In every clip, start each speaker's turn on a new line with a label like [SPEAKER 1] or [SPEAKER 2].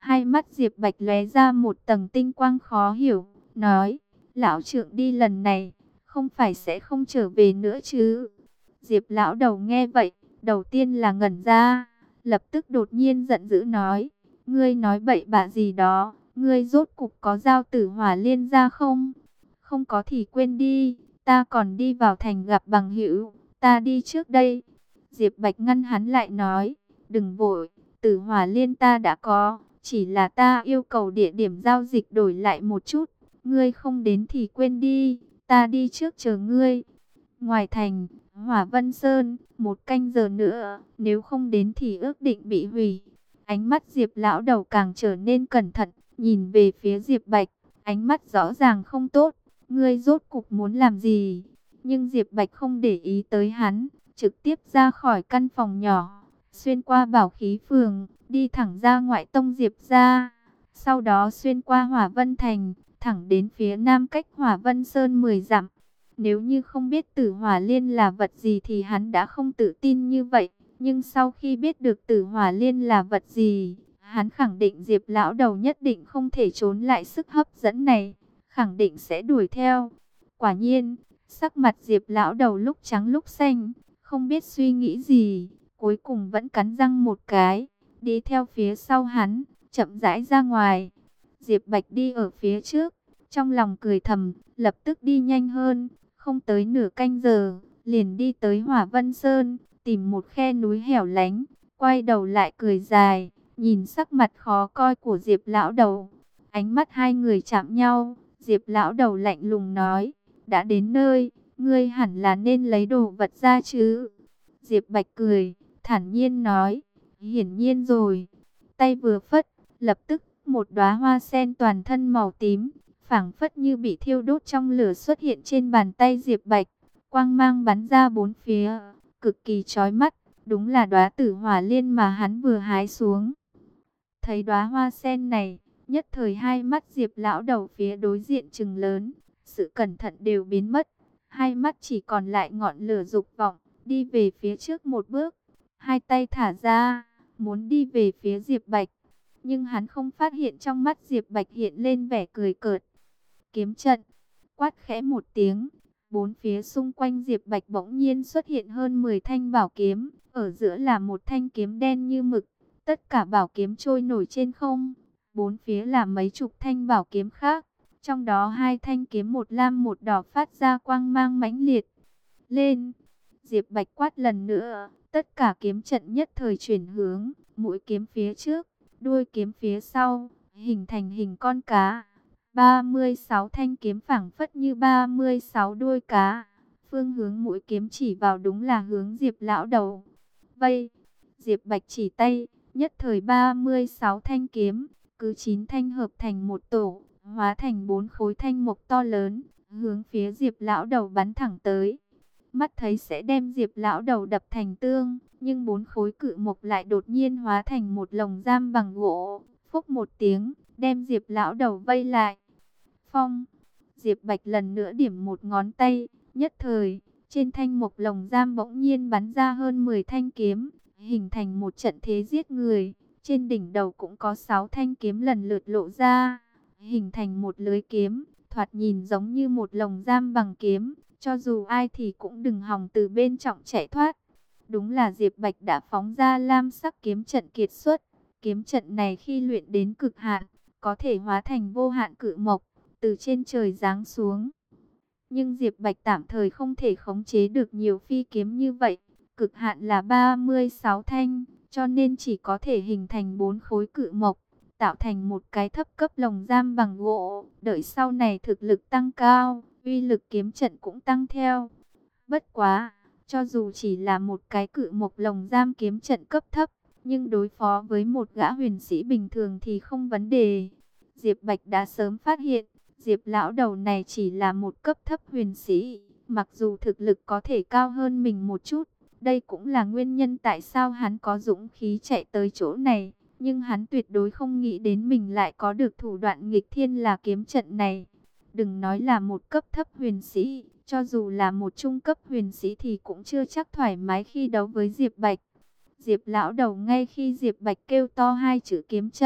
[SPEAKER 1] Hai mắt Diệp Bạch lóe ra một tầng tinh quang khó hiểu, nói, lão trượng đi lần này, không phải sẽ không trở về nữa chứ? Diệp lão đầu nghe vậy, đầu tiên là ngẩn ra, lập tức đột nhiên giận dữ nói, ngươi nói bậy bạ gì đó, ngươi rốt cục có giao Tử Hỏa Liên ra không? Không có thì quên đi, ta còn đi vào thành gặp bằng hữu, ta đi trước đây. Diệp Bạch ngăn hắn lại nói, đừng vội, Tử Hỏa Liên ta đã có, chỉ là ta yêu cầu địa điểm giao dịch đổi lại một chút, ngươi không đến thì quên đi, ta đi trước chờ ngươi. Ngoài thành, Hỏa Vân Sơn, 1 canh giờ nữa, nếu không đến thì ước định bị hủy. Ánh mắt Diệp lão đầu càng trở nên cẩn thận, nhìn về phía Diệp Bạch, ánh mắt rõ ràng không tốt, ngươi rốt cục muốn làm gì? Nhưng Diệp Bạch không để ý tới hắn, trực tiếp ra khỏi căn phòng nhỏ, xuyên qua Bảo Khí Phường, đi thẳng ra ngoại tông Diệp gia, sau đó xuyên qua Hỏa Vân Thành, thẳng đến phía nam cách Hỏa Vân Sơn 10 dặm. Nếu như không biết Tử Hỏa Liên là vật gì thì hắn đã không tự tin như vậy, nhưng sau khi biết được Tử Hỏa Liên là vật gì, hắn khẳng định Diệp lão đầu nhất định không thể trốn lại sức hấp dẫn này, khẳng định sẽ đuổi theo. Quả nhiên, sắc mặt Diệp lão đầu lúc trắng lúc xanh, không biết suy nghĩ gì, cuối cùng vẫn cắn răng một cái, đi theo phía sau hắn, chậm rãi ra ngoài. Diệp Bạch đi ở phía trước, trong lòng cười thầm, lập tức đi nhanh hơn, không tới nửa canh giờ, liền đi tới Hỏa Vân Sơn, tìm một khe núi hẻo lánh, quay đầu lại cười dài, nhìn sắc mặt khó coi của Diệp lão đầu. Ánh mắt hai người chạm nhau, Diệp lão đầu lạnh lùng nói, đã đến nơi, ngươi hẳn là nên lấy đồ vật ra chứ. Diệp Bạch cười, thản nhiên nói, hiển nhiên rồi. Tay vừa phất, lập tức một đóa hoa sen toàn thân màu tím, phảng phất như bị thiêu đốt trong lửa xuất hiện trên bàn tay Diệp Bạch, quang mang bắn ra bốn phía, cực kỳ chói mắt, đúng là đóa Tử Hỏa Liên mà hắn vừa hái xuống. Thấy đóa hoa sen này, nhất thời hai mắt Diệp lão đầu phía đối diện trừng lớn, sự cẩn thận đều biến mất, hai mắt chỉ còn lại ngọn lửa dục vọng, đi về phía trước một bước, hai tay thả ra, muốn đi về phía Diệp Bạch. Nhưng hắn không phát hiện trong mắt Diệp Bạch hiện lên vẻ cười cợt. Kiếm trận, quát khẽ một tiếng, bốn phía xung quanh Diệp Bạch bỗng nhiên xuất hiện hơn 10 thanh bảo kiếm, ở giữa là một thanh kiếm đen như mực, tất cả bảo kiếm trôi nổi trên không, bốn phía là mấy chục thanh bảo kiếm khác, trong đó 2 thanh kiếm một lam một đỏ phát ra quang mang mãnh liệt. Lên! Diệp Bạch quát lần nữa, tất cả kiếm trận nhất thời chuyển hướng, mũi kiếm phía trước, đuôi kiếm phía sau, hình thành hình con cá. 36 thanh kiếm phảng phất như 36 đuôi cá. Phương hướng mũi kiếm chỉ vào đúng là hướng Diệp lão đầu. Vây! Diệp Bạch chỉ tay, nhất thời 36 thanh kiếm, cứ 9 thanh hợp thành một tổ, hóa thành 4 khối thanh mộc to lớn, hướng phía Diệp lão đầu bắn thẳng tới. Mắt thấy sẽ đem Diệp lão đầu đập thành tương, nhưng 4 khối cự mộc lại đột nhiên hóa thành một lồng giam bằng gỗ, phốc một tiếng, đem Diệp lão đầu vây lại. Phong! Diệp Bạch lần nữa điểm một ngón tay, nhất thời, trên thanh mộc lồng giam bỗng nhiên bắn ra hơn 10 thanh kiếm, hình thành một trận thế giết người. Trên đỉnh đầu cũng có 6 thanh kiếm lần lượt lộ ra, hình thành một lưới kiếm, thoạt nhìn giống như một lồng giam bằng kiếm, cho dù ai thì cũng đừng hòng từ bên trong chạy thoát. Đúng là Diệp Bạch đã phóng ra lam sắc kiếm trận kiệt xuất. Kiếm trận này khi luyện đến cực hạn, có thể hóa thành vô hạn cự mộc, từ trên trời giáng xuống. Nhưng Diệp Bạch tạm thời không thể khống chế được nhiều phi kiếm như vậy, cực hạn là 36 thanh, cho nên chỉ có thể hình thành 4 khối cự mộc, tạo thành một cái thấp cấp lồng giam bằng gỗ. Đợi sau này thực lực tăng cao, uy lực kiếm trận cũng tăng theo. Bất quá, cho dù chỉ là một cái cự mộc lồng giam kiếm trận cấp thấp, nhưng đối phó với một gã huyền sĩ bình thường thì không vấn đề. Diệp Bạch đã sớm phát hiện, Diệp lão đầu này chỉ là một cấp thấp huyền sĩ, mặc dù thực lực có thể cao hơn mình một chút. Đây cũng là nguyên nhân tại sao hắn có dũng khí chạy tới chỗ này, nhưng hắn tuyệt đối không nghĩ đến mình lại có được thủ đoạn nghịch thiên là kiếm trận này. Đừng nói là một cấp thấp huyền sĩ, cho dù là một trung cấp huyền sĩ thì cũng chưa chắc thoải mái khi đấu với Diệp Bạch. Diệp lão đầu ngay khi Diệp Bạch kêu to 2 chữ kiếm trận,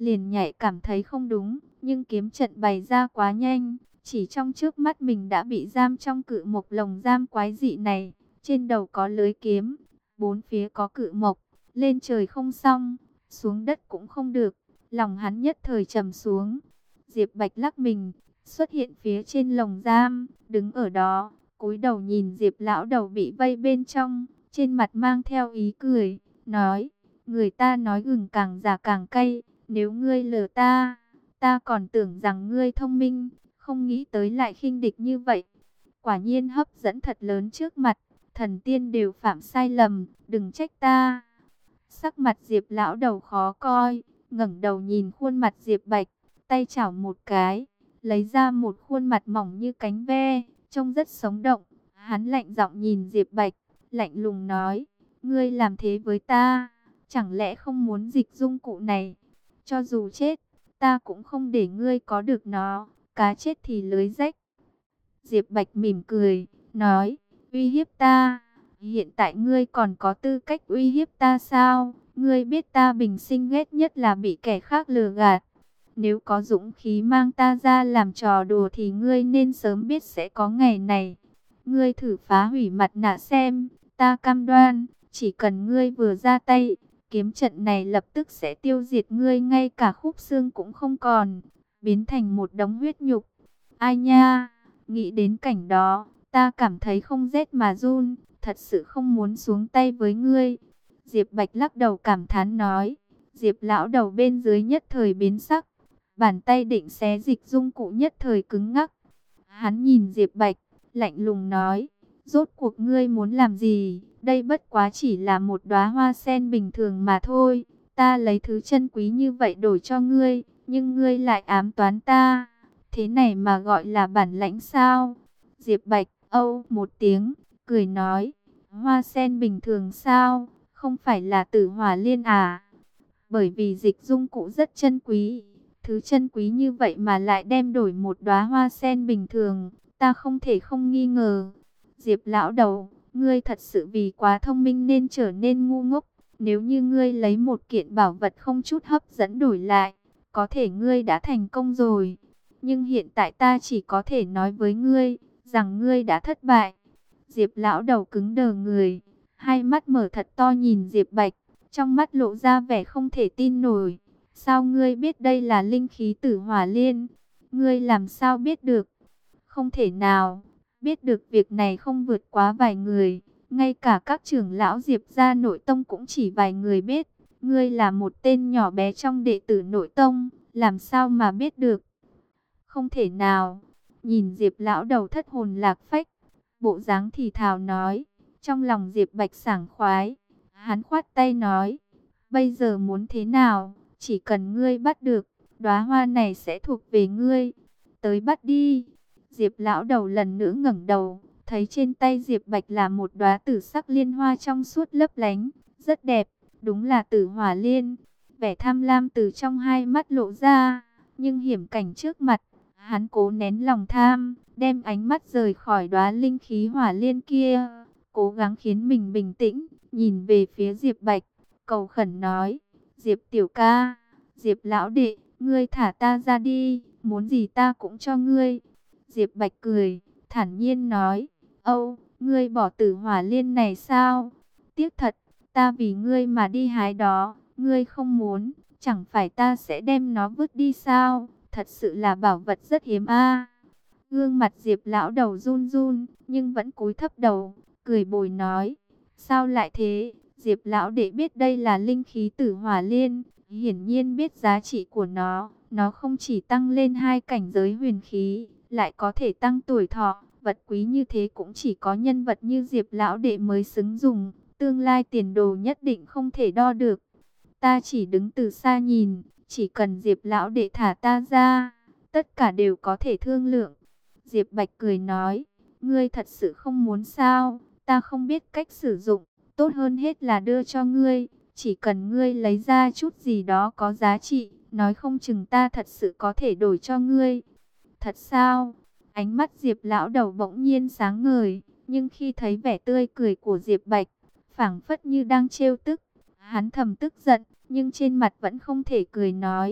[SPEAKER 1] liền nhạy cảm thấy không đúng, nhưng kiếm trận bày ra quá nhanh, chỉ trong trước mắt mình đã bị giam trong cự mộc lồng giam quái dị này. Trên đầu có lưới kiếm, bốn phía có cự mộc, lên trời không xong, xuống đất cũng không được. Lòng hắn nhất thời trầm xuống. Diệp Bạch lắc mình, xuất hiện phía trên lồng giam, đứng ở đó, cúi đầu nhìn Diệp lão đầu bị vây bên trong, trên mặt mang theo ý cười, nói: người ta nói gừng càng già càng cay, nếu ngươi lừa ta, ta còn tưởng rằng ngươi thông minh, không nghĩ tới lại khinh địch như vậy. Quả nhiên hấp dẫn thật lớn trước mặt, thần tiên đều phạm sai lầm, đừng trách ta. Sắc mặt Diệp lão đầu khó coi, ngẩng đầu nhìn khuôn mặt Diệp Bạch, tay chảo một cái, lấy ra một khuôn mặt mỏng như cánh ve, trông rất sống động. Hắn lạnh giọng nhìn Diệp Bạch, lạnh lùng nói: ngươi làm thế với ta, chẳng lẽ không muốn dịch dung cụ này? Cho dù chết, ta cũng không để ngươi có được nó, cá chết thì lưới rách. Diệp Bạch mỉm cười, nói: uy hiếp ta? Hiện tại ngươi còn có tư cách uy hiếp ta sao? Ngươi biết ta bình sinh ghét nhất là bị kẻ khác lừa gạt. Nếu có dũng khí mang ta ra làm trò đùa thì ngươi nên sớm biết sẽ có ngày này. Ngươi thử phá hủy mặt nạ xem, ta cam đoan, chỉ cần ngươi vừa ra tay, kiếm trận này lập tức sẽ tiêu diệt ngươi, ngay cả khúc xương cũng không còn, biến thành một đống huyết nhục. Ai nha, nghĩ đến cảnh đó, ta cảm thấy không rét mà run, thật sự không muốn xuống tay với ngươi. Diệp Bạch lắc đầu cảm thán nói. Diệp lão đầu bên dưới nhất thời biến sắc, bàn tay định xé dịch dung cụ nhất thời cứng ngắc. Hắn nhìn Diệp Bạch, lạnh lùng nói: rốt cuộc ngươi muốn làm gì? Đây bất quá chỉ là một đóa hoa sen bình thường mà thôi. Ta lấy thứ chân quý như vậy đổi cho ngươi, nhưng ngươi lại ám toán ta. Thế này mà gọi là bản lãnh sao? Diệp Bạch âu một tiếng, cười nói: hoa sen bình thường sao? Không phải là tử hỏa liên à? Bởi vì dịch dung cụ rất chân quý, thứ chân quý như vậy mà lại đem đổi một đóa hoa sen bình thường, ta không thể không nghi ngờ. Diệp lão đầu, ngươi thật sự vì quá thông minh nên trở nên ngu ngốc. Nếu như ngươi lấy một kiện bảo vật không chút hấp dẫn đổi lại, có thể ngươi đã thành công rồi. Nhưng hiện tại ta chỉ có thể nói với ngươi, rằng ngươi đã thất bại. Diệp lão đầu cứng đờ người, hai mắt mở thật to nhìn Diệp Bạch, trong mắt lộ ra vẻ không thể tin nổi. Sao ngươi biết đây là linh khí tử hỏa liên? Ngươi làm sao biết được? Không thể nào, biết được việc này không vượt quá vài người. Ngay cả các trưởng lão Diệp gia nội tông cũng chỉ vài người biết. Ngươi là một tên nhỏ bé trong đệ tử nội tông, làm sao mà biết được? Không thể nào. Nhìn Diệp lão đầu thất hồn lạc phách, bộ dáng thì thào nói. Trong lòng Diệp Bạch sảng khoái, hắn khoát tay nói: bây giờ muốn thế nào? Chỉ cần ngươi bắt được, đóa hoa này sẽ thuộc về ngươi. Tới bắt đi. Diệp lão đầu lần nữa ngẩng đầu, thấy trên tay Diệp Bạch là một đóa tử sắc liên hoa trong suốt lấp lánh, rất đẹp, đúng là tử hỏa liên. Vẻ tham lam từ trong hai mắt lộ ra, nhưng hiểm cảnh trước mặt, hắn cố nén lòng tham, đem ánh mắt rời khỏi đóa linh khí hỏa liên kia, cố gắng khiến mình bình tĩnh, nhìn về phía Diệp Bạch, cầu khẩn nói: Diệp tiểu ca, Diệp lão đệ, ngươi thả ta ra đi, muốn gì ta cũng cho ngươi. Diệp Bạch cười, thản nhiên nói: âu, ngươi bỏ tử hỏa liên này sao? Tiếc thật, ta vì ngươi mà đi hái đó, ngươi không muốn, chẳng phải ta sẽ đem nó vứt đi sao? Thật sự là bảo vật rất hiếm a. Gương mặt Diệp lão đầu run run, nhưng vẫn cúi thấp đầu, cười bồi nói: sao lại thế? Diệp lão đệ biết đây là linh khí tử hỏa liên, hiển nhiên biết giá trị của nó không chỉ tăng lên 2 cảnh giới huyền khí, lại có thể tăng tuổi thọ, vật quý như thế cũng chỉ có nhân vật như Diệp lão đệ mới xứng dùng, tương lai tiền đồ nhất định không thể đo được. Ta chỉ đứng từ xa nhìn, chỉ cần Diệp lão đệ thả ta ra, tất cả đều có thể thương lượng. Diệp Bạch cười nói: ngươi thật sự không muốn sao? Ta không biết cách sử dụng, tốt hơn hết là đưa cho ngươi. Chỉ cần ngươi lấy ra chút gì đó có giá trị, nói không chừng ta thật sự có thể đổi cho ngươi. Thật sao? Ánh mắt Diệp lão đầu bỗng nhiên sáng ngời, nhưng khi thấy vẻ tươi cười của Diệp Bạch, phảng phất như đang trêu tức, hắn thầm tức giận, nhưng trên mặt vẫn không thể cười nói: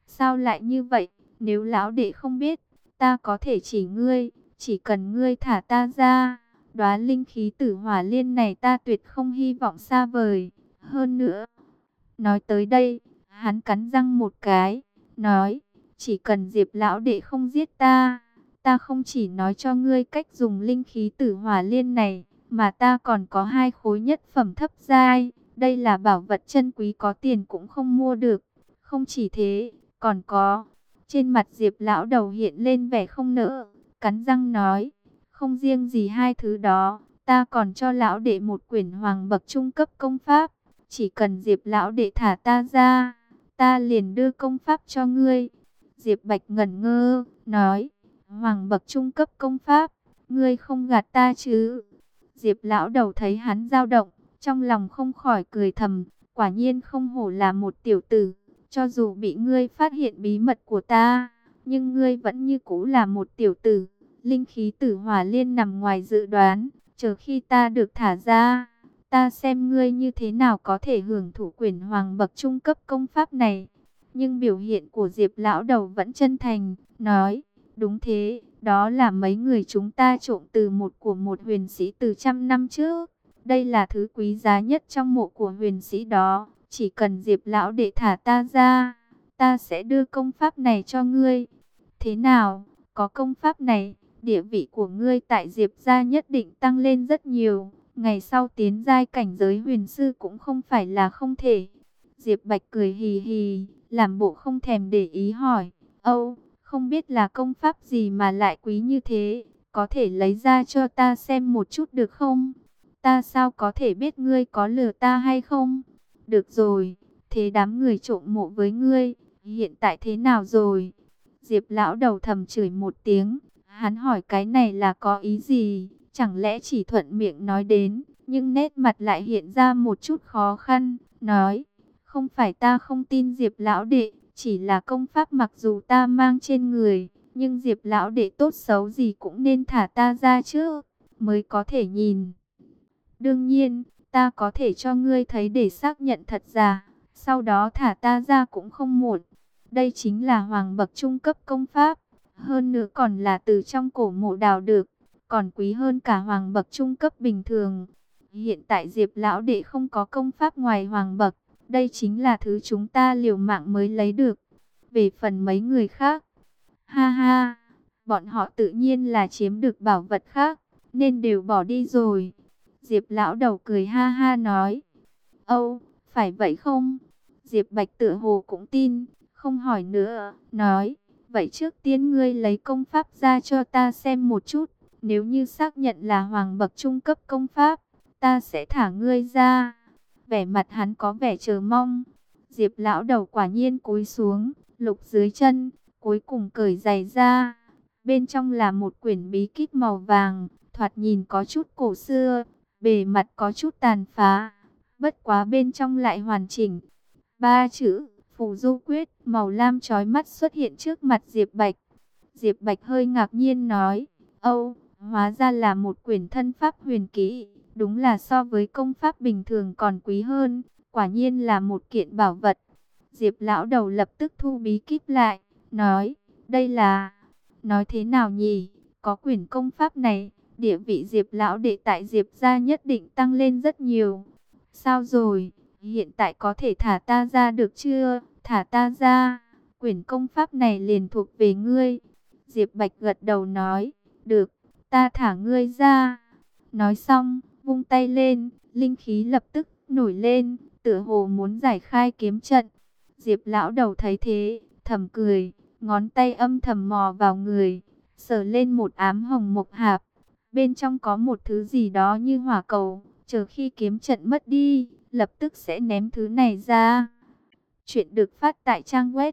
[SPEAKER 1] Sao lại như vậy? Nếu lão đệ không biết, ta có thể chỉ ngươi, chỉ cần ngươi thả ta ra. Đóa linh khí tử hỏa liên này ta tuyệt không hy vọng xa vời. Hơn nữa, nói tới đây, hắn cắn răng một cái, nói, chỉ cần Diệp lão đệ không giết ta, ta không chỉ nói cho ngươi cách dùng linh khí tử hỏa liên này, mà ta còn có 2 khối nhất phẩm thấp giai. Đây là bảo vật chân quý có tiền cũng không mua được. Không chỉ thế, còn có. Trên mặt Diệp lão đầu hiện lên vẻ không nỡ, cắn răng nói, không riêng gì 2 thứ đó, ta còn cho lão đệ một quyển hoàng bậc trung cấp công pháp. Chỉ cần Diệp lão đệ thả ta ra, ta liền đưa công pháp cho ngươi. Diệp Bạch ngẩn ngơ, nói, hoàng bậc trung cấp công pháp, ngươi không gạt ta chứ? Diệp lão đầu thấy hắn dao động, trong lòng không khỏi cười thầm, quả nhiên không hổ là một tiểu tử. Cho dù bị ngươi phát hiện bí mật của ta, nhưng ngươi vẫn như cũ là một tiểu tử. Linh khí tử hỏa liên nằm ngoài dự đoán, chờ khi ta được thả ra, ta xem ngươi như thế nào có thể hưởng thụ quyển hoàng bậc trung cấp công pháp này. Nhưng biểu hiện của Diệp lão đầu vẫn chân thành, nói, đúng thế, đó là mấy người chúng ta trộm từ một huyền sĩ từ 100 năm trước. Đây là thứ quý giá nhất trong mộ của huyền sĩ đó. Chỉ cần Diệp lão đệ thả ta ra, ta sẽ đưa công pháp này cho ngươi. Thế nào, có công pháp này, địa vị của ngươi tại Diệp gia nhất định tăng lên rất nhiều. Ngày sau tiến giai cảnh giới huyền sư cũng không phải là không thể. Diệp Bạch cười hì hì, làm bộ không thèm để ý hỏi, Âu, không biết là công pháp gì mà lại quý như thế, có thể lấy ra cho ta xem một chút được không? Ta sao có thể biết ngươi có lừa ta hay không? Được rồi, thế đám người trộm mộ với ngươi, hiện tại thế nào rồi? Diệp lão đầu thầm chửi một tiếng, hắn hỏi cái này là có ý gì? Chẳng lẽ chỉ thuận miệng nói đến, nhưng nét mặt lại hiện ra một chút khó khăn, nói, không phải ta không tin Diệp lão đệ, chỉ là công pháp mặc dù ta mang trên người, nhưng Diệp lão đệ tốt xấu gì cũng nên thả ta ra chứ, mới có thể nhìn. Đương nhiên, ta có thể cho ngươi thấy để xác nhận thật giả, sau đó thả ta ra cũng không muộn. Đây chính là hoàng bậc trung cấp công pháp, hơn nữa còn là từ trong cổ mộ đào được, còn quý hơn cả hoàng bậc trung cấp bình thường. Hiện tại Diệp lão đệ không có công pháp ngoài hoàng bậc, đây chính là thứ chúng ta liều mạng mới lấy được. Về phần mấy người khác, ha ha, bọn họ tự nhiên là chiếm được bảo vật khác, nên đều bỏ đi rồi. Diệp lão đầu cười ha ha nói, Âu, phải vậy không? Diệp Bạch tựa hồ cũng tin, không hỏi nữa, nói, vậy trước tiên ngươi lấy công pháp ra cho ta xem một chút, nếu như xác nhận là hoàng bậc trung cấp công pháp, ta sẽ thả ngươi ra. Vẻ mặt hắn có vẻ chờ mong. Diệp lão đầu quả nhiên cúi xuống, lục dưới chân, cuối cùng cởi giày ra. Bên trong là một quyển bí kíp màu vàng, thoạt nhìn có chút cổ xưa, bề mặt có chút tàn phá, bất quá bên trong lại hoàn chỉnh. 3 chữ Phù Du Quyết màu lam chói mắt xuất hiện trước mặt Diệp Bạch. Diệp Bạch hơi ngạc nhiên nói, Âu, hóa ra là một quyển thân pháp huyền kỹ, đúng là so với công pháp bình thường còn quý hơn, quả nhiên là một kiện bảo vật. Diệp lão đầu lập tức thu bí kíp lại, nói, đây là, nói thế nào nhỉ, có quyển công pháp này, địa vị Diệp lão đệ tại Diệp gia nhất định tăng lên rất nhiều. Sao rồi, hiện tại có thể thả ta ra được chưa? Thả ta ra, quyển công pháp này liền thuộc về ngươi. Diệp Bạch gật đầu nói, được, ta thả ngươi ra. Nói xong, vung tay lên, linh khí lập tức nổi lên, tựa hồ muốn giải khai kiếm trận. Diệp lão đầu thấy thế, thầm cười, ngón tay âm thầm mò vào người, sờ lên một ám hồng mộc hạp. Bên trong có một thứ gì đó như hỏa cầu, chờ khi kiếm trận mất đi, lập tức sẽ ném thứ này ra. Chuyện được phát tại trang web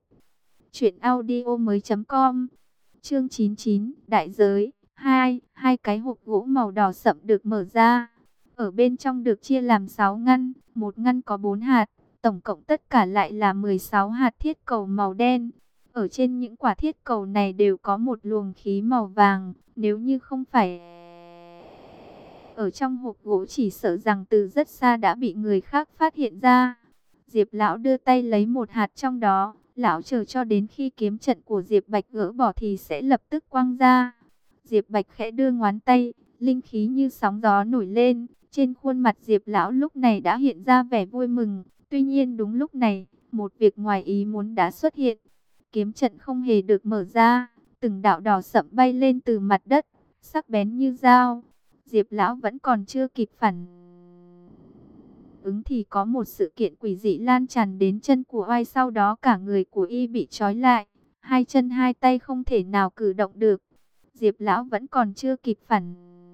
[SPEAKER 1] truyệnaudiomoi.com. Chương 99, đại giới 2, hai cái hộp gỗ màu đỏ sậm được mở ra. Ở bên trong được chia làm 6 ngăn, một ngăn có 4 hạt, tổng cộng tất cả lại là 16 hạt thiết cầu màu đen. Ở trên những quả thiết cầu này đều có một luồng khí màu vàng, nếu như không phải ở trong hộp gỗ chỉ sợ rằng từ rất xa đã bị người khác phát hiện ra. Diệp lão đưa tay lấy một hạt trong đó, Lão chờ cho đến khi kiếm trận của Diệp Bạch gỡ bỏ thì sẽ lập tức quăng ra. Diệp Bạch khẽ đưa ngón tay, linh khí như sóng gió nổi lên. Trên khuôn mặt Diệp lão lúc này đã hiện ra vẻ vui mừng. Tuy nhiên đúng lúc này, một việc ngoài ý muốn đã xuất hiện. Kiếm trận không hề được mở ra, từng đạo đỏ sẫm bay lên từ mặt đất, sắc bén như dao. Diệp lão vẫn còn chưa kịp phản ứng thì có một sự kiện quỷ dị lan tràn đến chân của oai, sau đó cả người của y bị trói lại, hai chân hai tay không thể nào cử động được. Diệp lão vẫn còn chưa kịp phản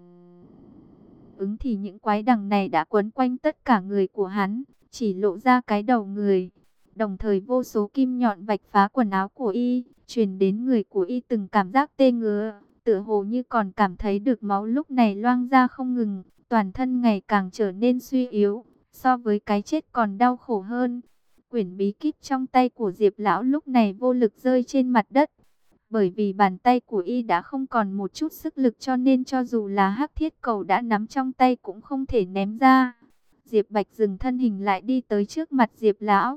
[SPEAKER 1] ứng thì những quái đằng này đã quấn quanh tất cả người của hắn, chỉ lộ ra cái đầu người. Đồng thời vô số kim nhọn vạch phá quần áo của y, truyền đến người của y từng cảm giác tê ngứa, tựa hồ như còn cảm thấy được máu lúc này loang ra không ngừng, toàn thân ngày càng trở nên suy yếu, so với cái chết còn đau khổ hơn. Quyển bí kíp trong tay của Diệp lão lúc này vô lực rơi trên mặt đất. Bởi vì bàn tay của y đã không còn một chút sức lực, cho nên cho dù là hắc thiết cầu đã nắm trong tay cũng không thể ném ra. Diệp Bạch dừng thân hình lại đi tới trước mặt Diệp lão.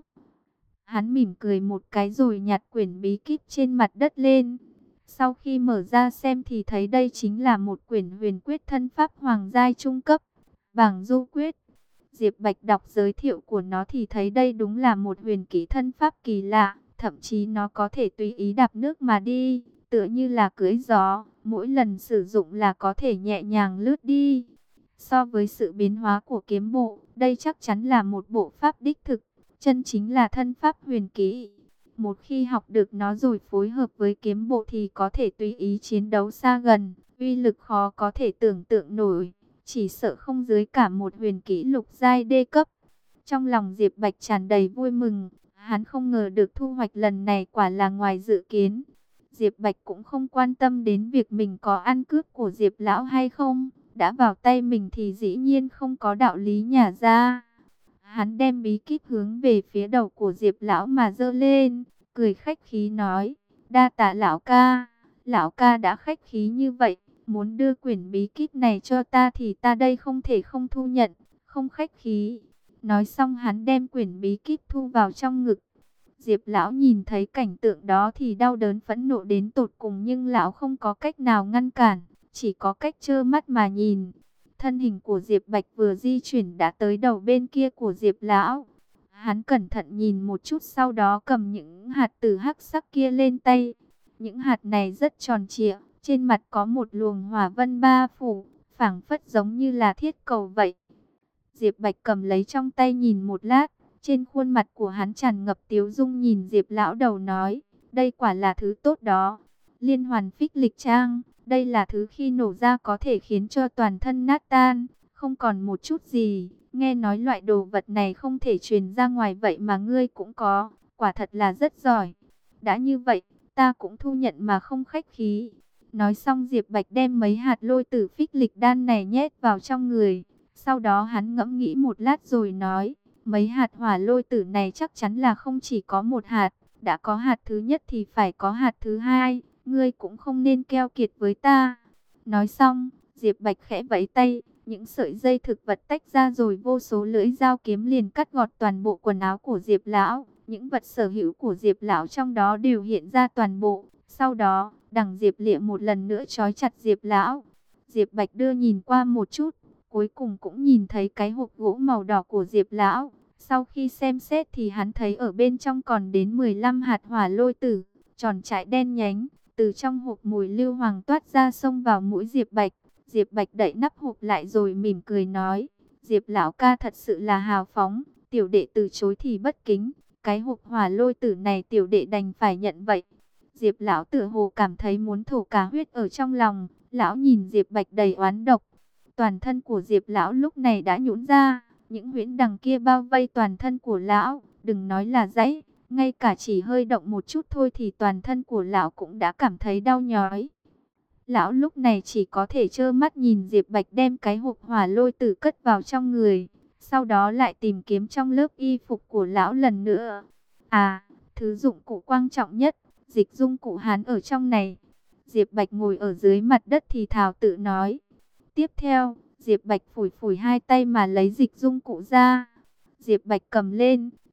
[SPEAKER 1] Hắn mỉm cười một cái rồi nhặt quyển bí kíp trên mặt đất lên. Sau khi mở ra xem thì thấy đây chính là một quyển huyền quyết thân pháp hoàng giai trung cấp, bảng du quyết. Diệp Bạch đọc giới thiệu của nó thì thấy đây đúng là một huyền kỹ thân pháp kỳ lạ. Thậm chí nó có thể tùy ý đạp nước mà đi, tựa như là cưỡi gió, mỗi lần sử dụng là có thể nhẹ nhàng lướt đi. So với sự biến hóa của kiếm bộ, đây chắc chắn là một bộ pháp đích thực, chân chính là thân pháp huyền kỹ. Một khi học được nó rồi phối hợp với kiếm bộ thì có thể tùy ý chiến đấu xa gần, uy lực khó có thể tưởng tượng nổi, chỉ sợ không dưới cả một huyền kỹ lục giai đê cấp. Trong lòng Diệp Bạch tràn đầy vui mừng. Hắn không ngờ được thu hoạch lần này quả là ngoài dự kiến. Diệp Bạch cũng không quan tâm đến việc mình có ăn cướp của Diệp lão hay không. Đã vào tay mình thì dĩ nhiên không có đạo lý nhả ra. Hắn đem bí kíp hướng về phía đầu của Diệp lão mà giơ lên, cười khách khí nói: "Đa tạ lão ca." Lão ca đã khách khí như vậy, muốn đưa quyển bí kíp này cho ta thì ta đây không thể không thu nhận, không khách khí. Nói xong hắn đem quyển bí kíp thu vào trong ngực. Diệp lão nhìn thấy cảnh tượng đó thì đau đớn phẫn nộ đến tột cùng, nhưng lão không có cách nào ngăn cản, chỉ có cách trơ mắt mà nhìn. Thân hình của Diệp Bạch vừa di chuyển đã tới đầu bên kia của Diệp lão. Hắn cẩn thận nhìn một chút, sau đó cầm những hạt tử hắc sắc kia lên tay. Những hạt này rất tròn trịa, trên mặt có một luồng hỏa vân ba phủ, phảng phất giống như là thiết cầu vậy. Diệp Bạch cầm lấy trong tay nhìn một lát, trên khuôn mặt của hắn tràn ngập tiếu dung, nhìn Diệp lão đầu nói: "Đây quả là thứ tốt đó. Liên hoàn phích lịch trang, đây là thứ khi nổ ra có thể khiến cho toàn thân nát tan, không còn một chút gì. Nghe nói loại đồ vật này không thể truyền ra ngoài, vậy mà ngươi cũng có, quả thật là rất giỏi. Đã như vậy, ta cũng thu nhận mà không khách khí." Nói xong Diệp Bạch đem mấy hạt lôi tử phích lịch đan này nhét vào trong người. Sau đó hắn ngẫm nghĩ một lát rồi nói: "Mấy hạt hỏa lôi tử này chắc chắn là không chỉ có một hạt, đã có hạt thứ nhất thì phải có hạt thứ hai, ngươi cũng không nên keo kiệt với ta." Nói xong, Diệp Bạch khẽ vẫy tay, những sợi dây thực vật tách ra rồi vô số lưỡi dao kiếm liền cắt gọt toàn bộ quần áo của Diệp lão, những vật sở hữu của Diệp lão trong đó đều hiện ra toàn bộ. Sau đó, đằng Diệp Lệ một lần nữa trói chặt Diệp lão. Diệp Bạch đưa nhìn qua một chút, cuối cùng cũng nhìn thấy cái hộp gỗ màu đỏ của Diệp lão. Sau khi xem xét thì hắn thấy ở bên trong còn đến 15 hạt hỏa lôi tử, tròn trải đen nhánh. Từ trong hộp mùi lưu hoàng toát ra xông vào mũi Diệp Bạch. Diệp Bạch đậy nắp hộp lại rồi mỉm cười nói: "Diệp lão ca thật sự là hào phóng, tiểu đệ từ chối thì bất kính. Cái hộp hỏa lôi tử này tiểu đệ đành phải nhận vậy." Diệp lão tựa hồ cảm thấy muốn thổ cả huyết ở trong lòng. Lão nhìn Diệp Bạch đầy oán độc. Toàn thân của Diệp lão lúc này đã nhũn ra, những huyễn đằng kia bao vây toàn thân của lão, đừng nói là giãy, ngay cả chỉ hơi động một chút thôi thì toàn thân của lão cũng đã cảm thấy đau nhói. Lão lúc này chỉ có thể trơ mắt nhìn Diệp Bạch đem cái hộp hỏa lôi tử cất vào trong người, sau đó lại tìm kiếm trong lớp y phục của lão lần nữa. À, thứ dụng cụ quan trọng nhất, dịch dung cụ hắn ở trong này. Diệp Bạch ngồi ở dưới mặt đất thì thào tự nói. Tiếp theo, Diệp Bạch phủi phủi hai tay mà lấy dịch dung cụ ra. Diệp Bạch cầm lên,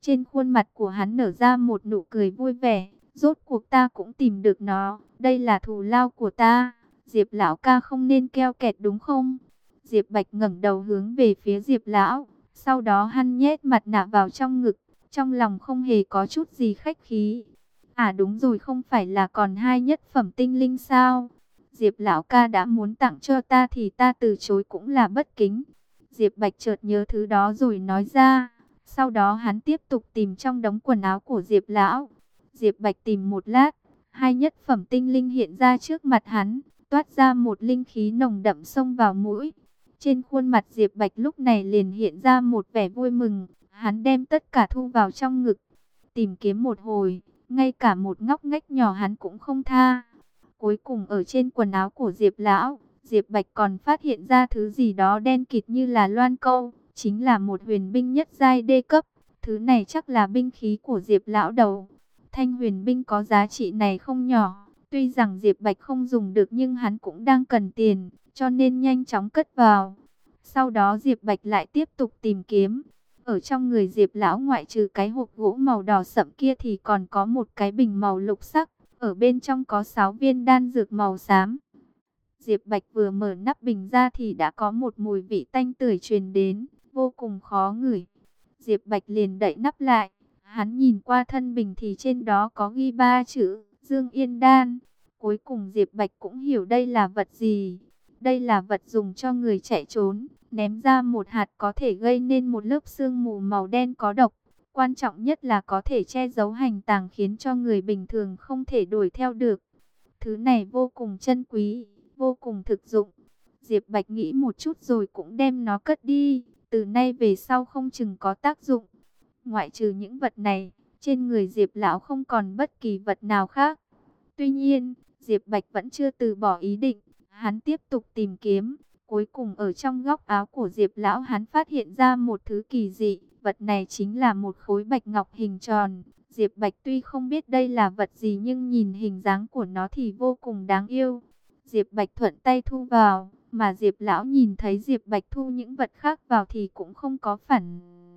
[SPEAKER 1] Trên khuôn mặt của hắn nở ra một nụ cười vui vẻ. Rốt cuộc ta cũng tìm được nó. Đây là thù lao của ta. Diệp lão ca không nên keo kẹt đúng không? Diệp Bạch ngẩng đầu hướng về phía Diệp lão. Sau đó hắn nhét mặt nạ vào trong ngực. Trong lòng không hề có chút gì khách khí. À đúng rồi, không phải là còn 2 nhất phẩm tinh linh sao? Diệp lão ca đã muốn tặng cho ta thì ta từ chối cũng là bất kính. Diệp Bạch chợt nhớ thứ đó rồi nói ra. Sau đó hắn tiếp tục tìm trong đống quần áo của Diệp lão. Diệp Bạch tìm một lát, 2 nhất phẩm tinh linh hiện ra trước mặt hắn, toát ra một linh khí nồng đậm xông vào mũi. Trên khuôn mặt Diệp Bạch lúc này liền hiện ra một vẻ vui mừng, hắn đem tất cả thu vào trong ngực. Tìm kiếm một hồi, ngay cả một ngóc ngách nhỏ hắn cũng không tha. Cuối cùng ở trên quần áo của Diệp lão, Diệp Bạch còn phát hiện ra thứ gì đó đen kịt như là loan câu, chính là một huyền binh nhất giai đê cấp. Thứ này chắc là binh khí của Diệp lão đầu. Thanh huyền binh có giá trị này không nhỏ. Tuy rằng Diệp Bạch không dùng được nhưng hắn cũng đang cần tiền, cho nên nhanh chóng cất vào. Sau đó Diệp Bạch lại tiếp tục tìm kiếm. Ở trong người Diệp lão ngoại trừ cái hộp gỗ màu đỏ sậm kia thì còn có một cái bình màu lục sắc. Ở bên trong có 6 viên đan dược màu xám. Diệp Bạch vừa mở nắp bình ra thì đã có một mùi vị tanh tưởi truyền đến, vô cùng khó ngửi. Diệp Bạch liền đậy nắp lại. Hắn nhìn qua thân bình thì trên đó có ghi 3 chữ Dương Yên Đan. Cuối cùng Diệp Bạch cũng hiểu đây là vật gì. Đây là vật dùng cho người chạy trốn. Ném ra một hạt có thể gây nên một lớp sương mù màu đen có độc. Quan trọng nhất là có thể che giấu hành tàng khiến cho người bình thường không thể đuổi theo được. Thứ này vô cùng chân quý, vô cùng thực dụng. Diệp Bạch nghĩ một chút rồi cũng đem nó cất đi. Từ nay về sau không chừng có tác dụng. Ngoại trừ những vật này, trên người Diệp lão không còn bất kỳ vật nào khác. Tuy nhiên, Diệp Bạch vẫn chưa từ bỏ ý định. Hắn tiếp tục tìm kiếm. Cuối cùng ở trong góc áo của Diệp lão hắn phát hiện ra một thứ kỳ dị. Vật này chính là một khối bạch ngọc hình tròn. Diệp Bạch tuy không biết đây là vật gì nhưng nhìn hình dáng của nó thì vô cùng đáng yêu. Diệp Bạch thuận tay thu vào, mà Diệp lão nhìn thấy Diệp Bạch thu những vật khác vào thì cũng không có phản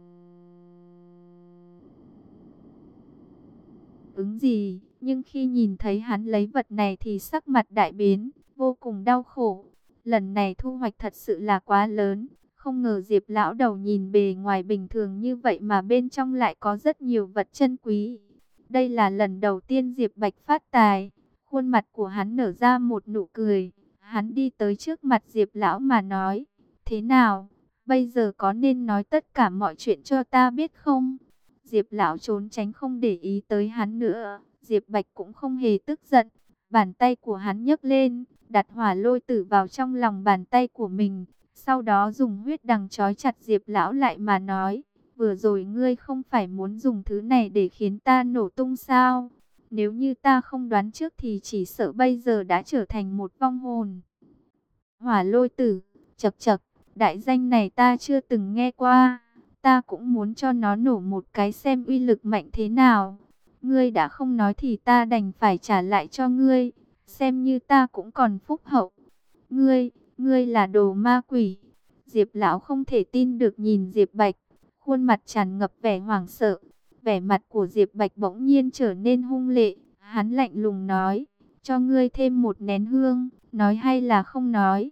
[SPEAKER 1] ứng gì. Nhưng khi nhìn thấy hắn lấy vật này thì sắc mặt đại biến, vô cùng đau khổ. Lần này thu hoạch thật sự là quá lớn. Không ngờ Diệp lão đầu nhìn bề ngoài bình thường như vậy mà bên trong lại có rất nhiều vật chân quý. Đây là lần đầu tiên Diệp Bạch phát tài. Khuôn mặt của hắn nở ra một nụ cười. Hắn đi tới trước mặt Diệp lão mà nói: thế nào, bây giờ có nên nói tất cả mọi chuyện cho ta biết không? Diệp lão trốn tránh không để ý tới hắn nữa. Diệp Bạch cũng không hề tức giận. Bàn tay của hắn nhấc lên, đặt hỏa lôi tử vào trong lòng bàn tay của mình. Sau đó dùng huyết đằng trói chặt Diệp lão lại mà nói: vừa rồi ngươi không phải muốn dùng thứ này để khiến ta nổ tung sao? Nếu như ta không đoán trước thì chỉ sợ bây giờ đã trở thành một vong hồn. Hỏa lôi tử, chậc chậc, đại danh này ta chưa từng nghe qua. Ta cũng muốn cho nó nổ một cái xem uy lực mạnh thế nào. Ngươi đã không nói thì ta đành phải trả lại cho ngươi, xem như ta cũng còn phúc hậu. Ngươi là đồ ma quỷ. Diệp lão không thể tin được nhìn Diệp Bạch, khuôn mặt tràn ngập vẻ hoảng sợ. Vẻ mặt của Diệp Bạch bỗng nhiên trở nên hung lệ, hắn lạnh lùng nói: cho ngươi thêm một nén hương, nói hay là không nói?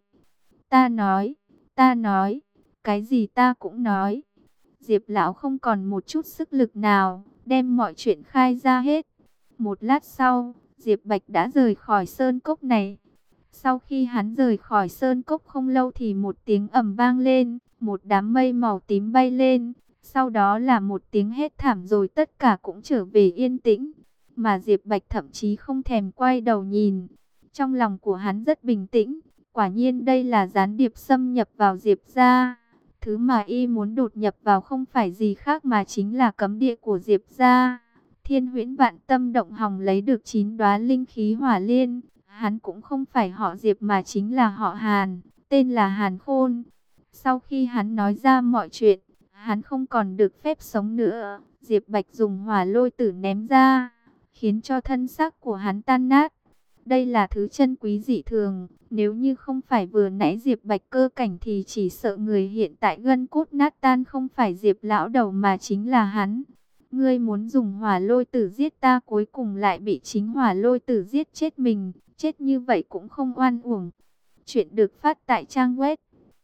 [SPEAKER 1] Ta nói, cái gì ta cũng nói. Diệp lão không còn một chút sức lực nào, đem mọi chuyện khai ra hết. Một lát sau, Diệp Bạch đã rời khỏi sơn cốc này. Sau khi hắn rời khỏi sơn cốc không lâu thì một tiếng ầm vang lên, một đám mây màu tím bay lên. Sau đó là một tiếng hét thảm rồi tất cả cũng trở về yên tĩnh. Mà Diệp Bạch thậm chí không thèm quay đầu nhìn. Trong lòng của hắn rất bình tĩnh. Quả nhiên đây là gián điệp xâm nhập vào Diệp gia. Thứ mà y muốn đột nhập vào không phải gì khác mà chính là cấm địa của Diệp gia. Thiên Huyễn Vạn Tâm Động Hồng lấy được 9 đóa linh khí hỏa liên. Hắn cũng không phải họ Diệp mà chính là họ Hàn, tên là Hàn Khôn. Sau khi hắn nói ra mọi chuyện, hắn không còn được phép sống nữa. Diệp Bạch dùng hỏa lôi tử ném ra, khiến cho thân xác của hắn tan nát. Đây là thứ chân quý dị thường. Nếu như không phải vừa nãy Diệp Bạch cơ cảnh thì chỉ sợ người hiện tại gân cốt nát tan không phải Diệp lão đầu mà chính là hắn. Ngươi muốn dùng hỏa lôi tử giết ta, cuối cùng lại bị chính hỏa lôi tử giết chết mình. Chết như vậy cũng không oan uổng. Chuyện được phát tại trang web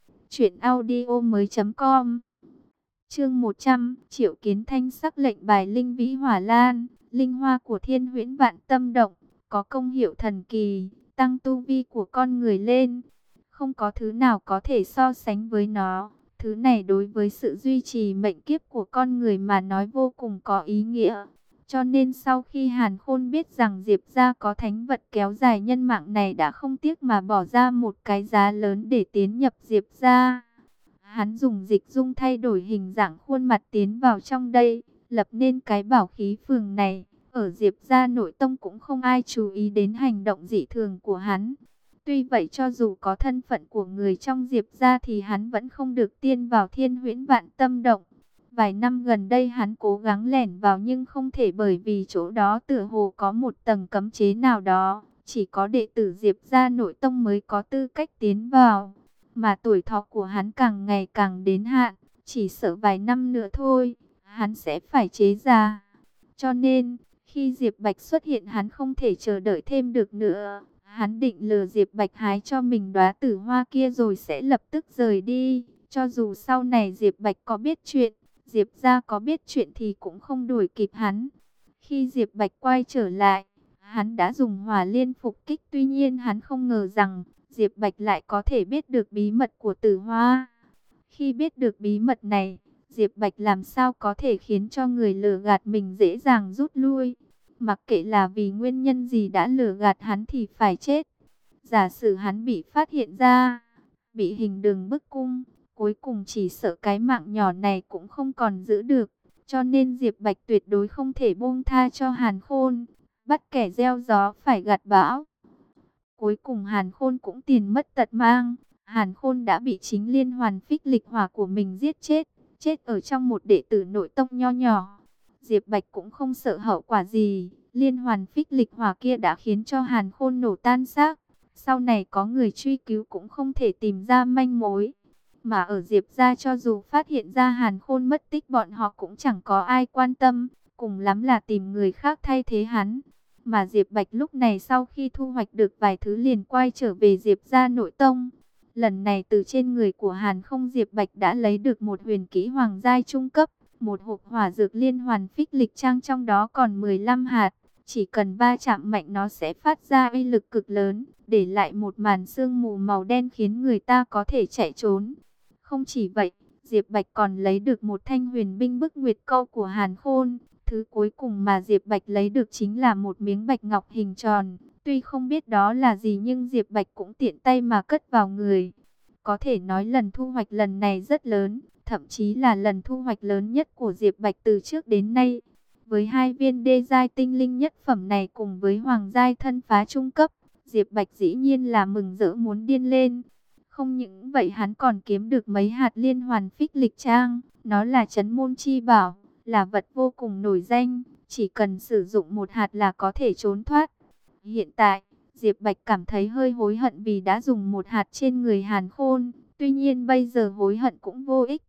[SPEAKER 1] truyệnaudiomoi.com. Chương 100, Triệu Kiến Thanh sắc lệnh bài linh vĩ hỏa lan, linh hoa của Thiên Huyễn Vạn Tâm Động, có công hiệu thần kỳ, tăng tu vi của con người lên. Không có thứ nào có thể so sánh với nó. Thứ này đối với sự duy trì mệnh kiếp của con người mà nói vô cùng có ý nghĩa. Cho nên sau khi Hàn Khôn biết rằng Diệp gia có thánh vật kéo dài nhân mạng này, đã không tiếc mà bỏ ra một cái giá lớn để tiến nhập Diệp gia. Hắn dùng dịch dung thay đổi hình dạng khuôn mặt tiến vào trong đây, lập nên cái bảo khí phường này. Ở Diệp gia nội tông cũng không ai chú ý đến hành động dị thường của hắn. Tuy vậy cho dù có thân phận của người trong Diệp gia thì hắn vẫn không được tiên vào Thiên Huyễn Vạn Tâm Động. Vài năm gần đây hắn cố gắng lẻn vào nhưng không thể, bởi vì chỗ đó tựa hồ có một tầng cấm chế nào đó. Chỉ có đệ tử Diệp gia nội tông mới có tư cách tiến vào. Mà tuổi thọ của hắn càng ngày càng đến hạn, chỉ sợ vài năm nữa thôi, hắn sẽ phải chế già. Cho nên, khi Diệp Bạch xuất hiện hắn không thể chờ đợi thêm được nữa. Hắn định lừa Diệp Bạch hái cho mình đóa tử hoa kia rồi sẽ lập tức rời đi. Cho dù sau này Diệp Bạch có biết chuyện, Diệp gia có biết chuyện thì cũng không đuổi kịp hắn. Khi Diệp Bạch quay trở lại, hắn đã dùng hỏa liên phục kích. Tuy nhiên hắn không ngờ rằng Diệp Bạch lại có thể biết được bí mật của tử hoa. Khi biết được bí mật này, Diệp Bạch làm sao có thể khiến cho người lừa gạt mình dễ dàng rút lui. Mặc kệ là vì nguyên nhân gì đã lừa gạt hắn thì phải chết. Giả sử hắn bị phát hiện ra, bị hình đường bức cung, cuối cùng chỉ sợ cái mạng nhỏ này cũng không còn giữ được. Cho nên Diệp Bạch tuyệt đối không thể buông tha cho Hàn Khôn, bắt kẻ gieo gió phải gặt bão. Cuối cùng Hàn Khôn cũng tiền mất tật mang. Hàn Khôn đã bị chính liên hoàn phích lịch hỏa của mình giết chết, chết ở trong một đệ tử nội tông nho nhỏ. Diệp Bạch cũng không sợ hậu quả gì, liên hoàn phích lịch hỏa kia đã khiến cho Hàn Khôn nổ tan xác. Sau này có người truy cứu cũng không thể tìm ra manh mối. Mà ở Diệp gia cho dù phát hiện ra Hàn Khôn mất tích, bọn họ cũng chẳng có ai quan tâm, cùng lắm là tìm người khác thay thế hắn. Mà Diệp Bạch lúc này sau khi thu hoạch được vài thứ liền quay trở về Diệp gia nội tông. Lần này từ trên người của Hàn Không, Diệp Bạch đã lấy được một huyền kỹ hoàng giai trung cấp, một hộp hỏa dược liên hoàn phích lịch trang, trong đó còn 15 hạt. Chỉ cần va chạm mạnh nó sẽ phát ra uy lực cực lớn, để lại một màn sương mù màu đen khiến người ta có thể chạy trốn. Không chỉ vậy, Diệp Bạch còn lấy được một thanh huyền binh bức nguyệt câu của Hàn Khôn. Thứ cuối cùng mà Diệp Bạch lấy được chính là một miếng bạch ngọc hình tròn. Tuy không biết đó là gì nhưng Diệp Bạch cũng tiện tay mà cất vào người. Có thể nói lần thu hoạch lần này rất lớn, thậm chí là lần thu hoạch lớn nhất của Diệp Bạch từ trước đến nay. Với hai viên đê giai tinh linh nhất phẩm này cùng với hoàng giai thân phá trung cấp, Diệp Bạch dĩ nhiên là mừng rỡ muốn điên lên. Không những vậy hắn còn kiếm được mấy hạt liên hoàn phích lịch trang, nó là trấn môn chi bảo, là vật vô cùng nổi danh, chỉ cần sử dụng một hạt là có thể trốn thoát. Hiện tại, Diệp Bạch cảm thấy hơi hối hận vì đã dùng một hạt trên người Hàn Khôn, tuy nhiên bây giờ hối hận cũng vô ích.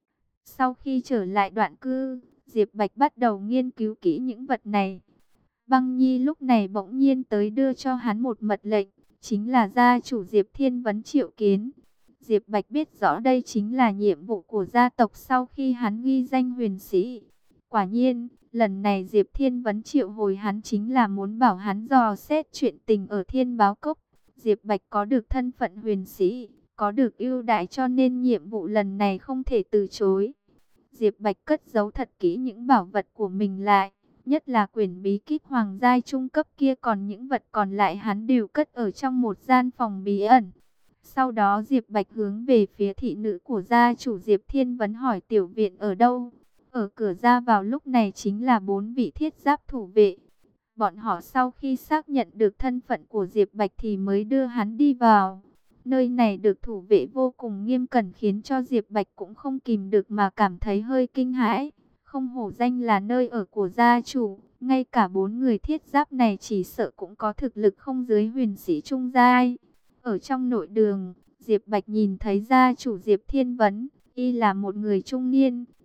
[SPEAKER 1] Sau khi trở lại đoạn cư, Diệp Bạch bắt đầu nghiên cứu kỹ những vật này. Băng Nhi lúc này bỗng nhiên tới đưa cho hắn một mật lệnh, chính là gia chủ Diệp Thiên Vấn triệu kiến. Diệp Bạch biết rõ đây chính là nhiệm vụ của gia tộc sau khi hắn ghi danh huyền sĩ. Quả nhiên, lần này Diệp Thiên Vấn triệu hồi hắn chính là muốn bảo hắn dò xét chuyện tình ở Thiên Báo Cốc. Diệp Bạch có được thân phận huyền sĩ, có được ưu đãi, cho nên nhiệm vụ lần này không thể từ chối. Diệp Bạch cất giấu thật kỹ những bảo vật của mình lại, nhất là quyển bí kíp hoàng giai trung cấp kia, còn những vật còn lại hắn đều cất ở trong một gian phòng bí ẩn. Sau đó Diệp Bạch hướng về phía thị nữ của gia chủ Diệp Thiên Vấn hỏi tiểu viện ở đâu. Ở cửa ra vào lúc này chính là 4 vị thiết giáp thủ vệ. Bọn họ sau khi xác nhận được thân phận của Diệp Bạch thì mới đưa hắn đi vào. Nơi này được thủ vệ vô cùng nghiêm cẩn khiến cho Diệp Bạch cũng không kìm được mà cảm thấy hơi kinh hãi. Không hổ danh là nơi ở của gia chủ, ngay cả 4 người thiết giáp này chỉ sợ cũng có thực lực không dưới huyền sĩ trung giai. Ở trong nội đường, Diệp Bạch nhìn thấy gia chủ Diệp Thiên Vấn, y là một người trung niên,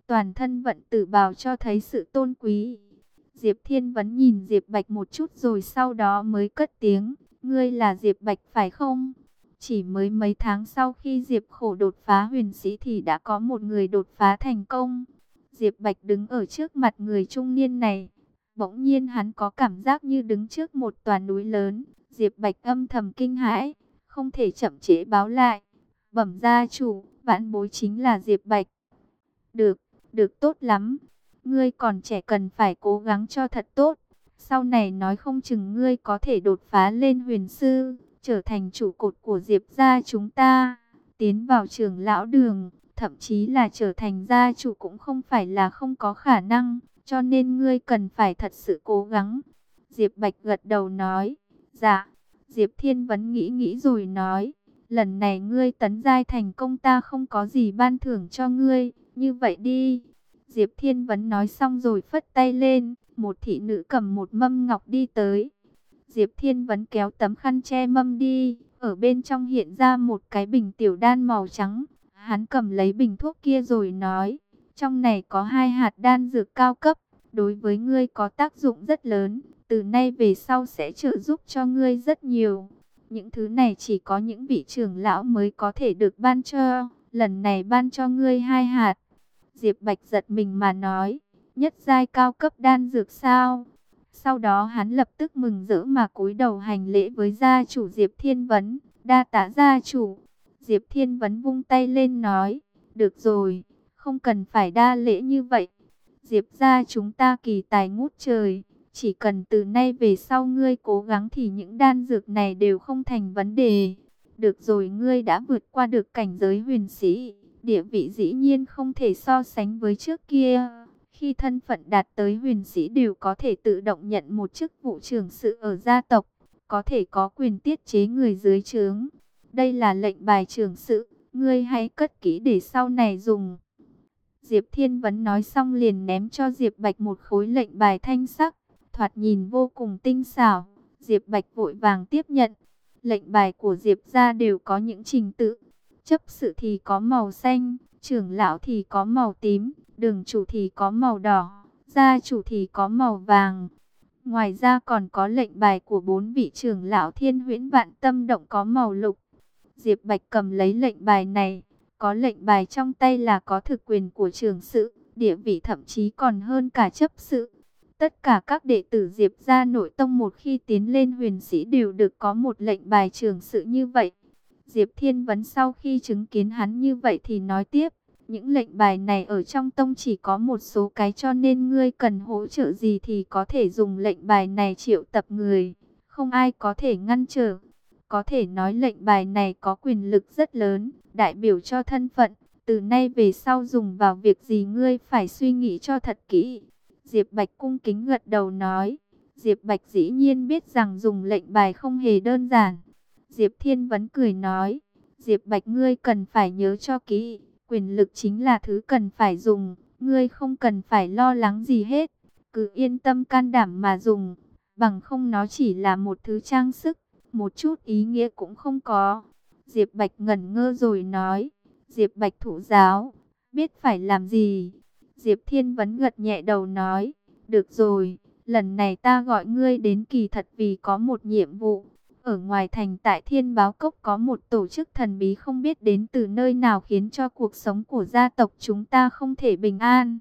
[SPEAKER 1] toàn thân vận tử bào cho thấy sự tôn quý. Diệp Thiên Vấn nhìn Diệp Bạch một chút rồi sau đó mới cất tiếng, ngươi là Diệp Bạch phải không? Chỉ mới mấy tháng sau khi Diệp Khổ đột phá huyền sĩ thì đã có một người đột phá thành công. Diệp Bạch đứng ở trước mặt người trung niên này. Bỗng nhiên hắn có cảm giác như đứng trước một tòa núi lớn. Diệp Bạch âm thầm kinh hãi, không thể chậm trễ báo lại. Bẩm gia chủ, vãn bối chính là Diệp Bạch. Được, được tốt lắm. Ngươi còn trẻ cần phải cố gắng cho thật tốt. Sau này nói không chừng ngươi có thể đột phá lên huyền sư, trở thành trụ cột của Diệp gia chúng ta, tiến vào trưởng lão đường, thậm chí là trở thành gia chủ cũng không phải là không có khả năng, cho nên ngươi cần phải thật sự cố gắng. Diệp Bạch gật đầu nói, dạ. Diệp Thiên Vấn nghĩ nghĩ rồi nói, lần này ngươi tấn giai thành công ta không có gì ban thưởng cho ngươi, như vậy đi. Diệp Thiên Vấn nói xong rồi phất tay lên, một thị nữ cầm một mâm ngọc đi tới. Diệp Thiên Vấn kéo tấm khăn che mâm đi, ở bên trong hiện ra một cái bình tiểu đan màu trắng. Hắn cầm lấy bình thuốc kia rồi nói, trong này có 2 hạt đan dược cao cấp, đối với ngươi có tác dụng rất lớn, từ nay về sau sẽ trợ giúp cho ngươi rất nhiều. Những thứ này chỉ có những vị trưởng lão mới có thể được ban cho, lần này ban cho ngươi 2 hạt. Diệp Bạch giật mình mà nói, nhất giai cao cấp đan dược sao? Sau đó hắn lập tức mừng rỡ mà cúi đầu hành lễ với gia chủ Diệp Thiên Vấn, đa tạ gia chủ. Diệp Thiên Vấn vung tay lên nói, được rồi, không cần phải đa lễ như vậy. Diệp gia chúng ta kỳ tài ngút trời, chỉ cần từ nay về sau ngươi cố gắng thì những đan dược này đều không thành vấn đề. Được rồi, ngươi đã vượt qua được cảnh giới huyền sĩ, địa vị dĩ nhiên không thể so sánh với trước kia. Khi thân phận đạt tới huyền sĩ đều có thể tự động nhận một chức vụ trưởng sự ở gia tộc, có thể có quyền tiết chế người dưới trướng. Đây là lệnh bài trưởng sự, ngươi hãy cất kỹ để sau này dùng. Diệp Thiên Vấn nói xong liền ném cho Diệp Bạch một khối lệnh bài thanh sắc, thoạt nhìn vô cùng tinh xảo. Diệp Bạch vội vàng tiếp nhận. Lệnh bài của Diệp gia đều có những trình tự. Chấp sự thì có màu xanh, trưởng lão thì có màu tím, đường chủ thì có màu đỏ, gia chủ thì có màu vàng. Ngoài ra còn có lệnh bài của 4 vị trưởng lão Thiên Huyễn Vạn Tâm Động có màu lục. Diệp Bạch cầm lấy lệnh bài này, có lệnh bài trong tay là có thực quyền của trưởng sự, địa vị thậm chí còn hơn cả chấp sự. Tất cả các đệ tử Diệp gia nội tông một khi tiến lên huyền sĩ đều được có một lệnh bài trưởng sự như vậy. Diệp Thiên Vấn sau khi chứng kiến hắn như vậy thì nói tiếp, những lệnh bài này ở trong tông chỉ có một số cái cho nên ngươi cần hỗ trợ gì thì có thể dùng lệnh bài này triệu tập người, không ai có thể ngăn trở. Có thể nói lệnh bài này có quyền lực rất lớn, đại biểu cho thân phận, từ nay về sau dùng vào việc gì ngươi phải suy nghĩ cho thật kỹ. Diệp Bạch cung kính gật đầu nói, Diệp Bạch dĩ nhiên biết rằng dùng lệnh bài không hề đơn giản. Diệp Thiên Vấn cười nói, Diệp Bạch ngươi cần phải nhớ cho kỹ, quyền lực chính là thứ cần phải dùng, ngươi không cần phải lo lắng gì hết, cứ yên tâm can đảm mà dùng, bằng không nó chỉ là một thứ trang sức, một chút ý nghĩa cũng không có. Diệp Bạch ngẩn ngơ rồi nói, Diệp Bạch thụ giáo, biết phải làm gì? Diệp Thiên Vấn gật nhẹ đầu nói, được rồi, lần này ta gọi ngươi đến kỳ thật vì có một nhiệm vụ. Ở ngoài thành tại Thiên Báo Cốc có một tổ chức thần bí không biết đến từ nơi nào khiến cho cuộc sống của gia tộc chúng ta không thể bình an.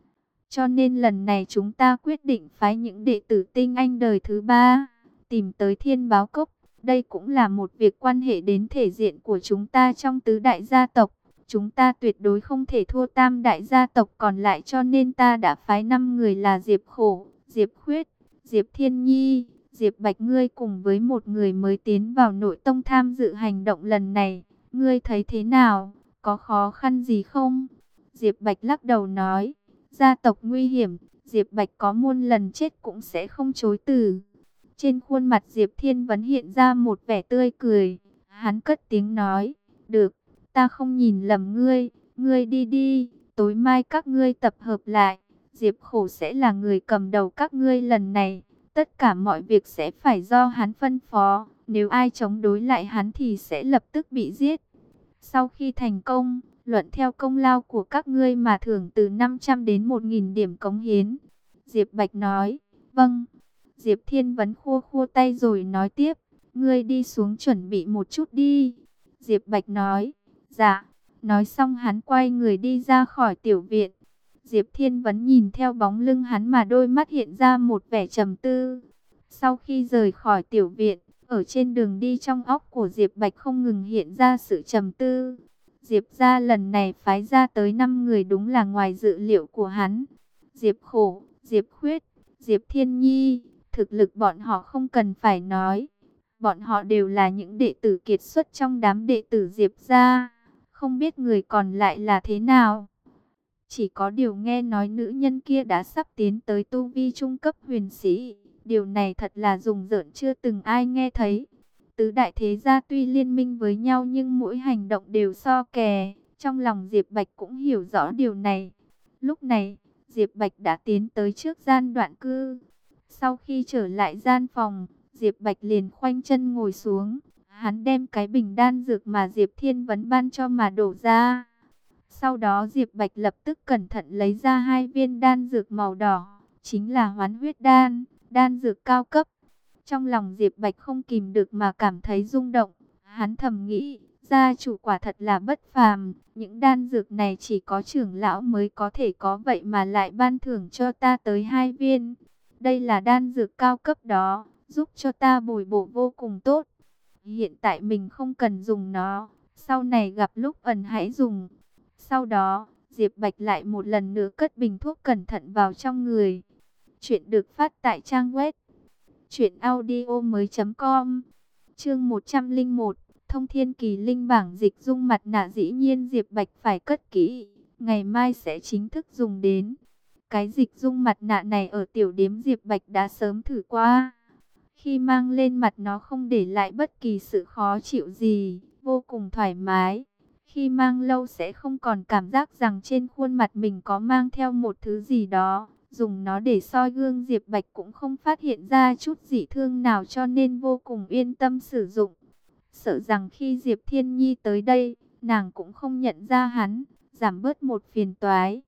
[SPEAKER 1] Cho nên lần này chúng ta quyết định phái những đệ tử tinh anh đời thứ 3, tìm tới Thiên Báo Cốc. Đây cũng là một việc quan hệ đến thể diện của chúng ta trong tứ đại gia tộc. Chúng ta tuyệt đối không thể thua tam đại gia tộc còn lại cho nên ta đã phái 5 người là Diệp Khổ, Diệp Khuyết, Diệp Thiên Nhi, Diệp Bạch ngươi cùng với một người mới tiến vào nội tông tham dự hành động lần này. Ngươi thấy thế nào? Có khó khăn gì không? Diệp Bạch lắc đầu nói, gia tộc nguy hiểm, Diệp Bạch có muôn lần chết cũng sẽ không chối từ. Trên khuôn mặt Diệp Thiên Vấn hiện ra một vẻ tươi cười. Hắn cất tiếng nói, được, ta không nhìn lầm ngươi, ngươi đi đi, tối mai các ngươi tập hợp lại. Diệp Khổ sẽ là người cầm đầu các ngươi lần này. Tất cả mọi việc sẽ phải do hắn phân phó. Nếu ai chống đối lại hắn thì sẽ lập tức bị giết. Sau khi thành công, Luận theo công lao của các ngươi mà thưởng từ 500 đến 1.000 điểm cống hiến. Diệp Bạch nói, vâng. Diệp Thiên Vấn khua khua tay rồi nói tiếp, ngươi đi xuống chuẩn bị một chút đi. Diệp Bạch nói, dạ. Nói xong hắn quay người đi ra khỏi tiểu viện. Diệp Thiên Vấn nhìn theo bóng lưng hắn mà đôi mắt hiện ra một vẻ trầm tư. Sau khi rời khỏi tiểu viện, ở trên đường đi trong óc của Diệp Bạch không ngừng hiện ra sự trầm tư. Diệp gia lần này phái ra tới 5 người đúng là ngoài dự liệu của hắn. Diệp Khổ, Diệp Khuyết, Diệp Thiên Nhi, thực lực bọn họ không cần phải nói. Bọn họ đều là những đệ tử kiệt xuất trong đám đệ tử Diệp gia. Không biết người còn lại là thế nào. Chỉ có điều nghe nói nữ nhân kia đã sắp tiến tới tu vi trung cấp huyền sĩ. Điều này thật là rùng rợn chưa từng ai nghe thấy. Tứ đại thế gia tuy liên minh với nhau nhưng mỗi hành động đều so kè. Trong lòng Diệp Bạch cũng hiểu rõ điều này. Lúc này, Diệp Bạch đã tiến tới trước gian Đoạn Cư. Sau khi trở lại gian phòng, Diệp Bạch liền khoanh chân ngồi xuống. Hắn đem cái bình đan dược mà Diệp Thiên Vấn ban cho mà đổ ra. Sau đó Diệp Bạch lập tức cẩn thận lấy ra 2 viên đan dược màu đỏ. Chính là Hoán Huyết Đan, đan dược cao cấp. Trong lòng Diệp Bạch không kìm được mà cảm thấy rung động. Hắn thầm nghĩ, gia chủ quả thật là bất phàm. Những đan dược này chỉ có trưởng lão mới có thể có, vậy mà lại ban thưởng cho ta tới 2 viên. Đây là đan dược cao cấp đó, giúp cho ta bồi bổ vô cùng tốt. Hiện tại mình không cần dùng nó, sau này gặp lúc ẩn hãy dùng. Sau đó, Diệp Bạch lại một lần nữa cất bình thuốc cẩn thận vào trong người. Chuyện được phát tại trang web truyệnaudiomoi.com. Chương 101, Thông Thiên Kỳ Linh bảng dịch dung mặt nạ dĩ nhiên Diệp Bạch phải cất kỹ, ngày mai sẽ chính thức dùng đến. Cái dịch dung mặt nạ này ở tiểu điếm Diệp Bạch đã sớm thử qua. Khi mang lên mặt nó không để lại bất kỳ sự khó chịu gì, vô cùng thoải mái. Khi mang lâu sẽ không còn cảm giác rằng trên khuôn mặt mình có mang theo một thứ gì đó. Dùng nó để soi gương Diệp Bạch cũng không phát hiện ra chút dị thương nào cho nên vô cùng yên tâm sử dụng. Sợ rằng khi Diệp Thiên Nhi tới đây, nàng cũng không nhận ra hắn, giảm bớt một phiền toái.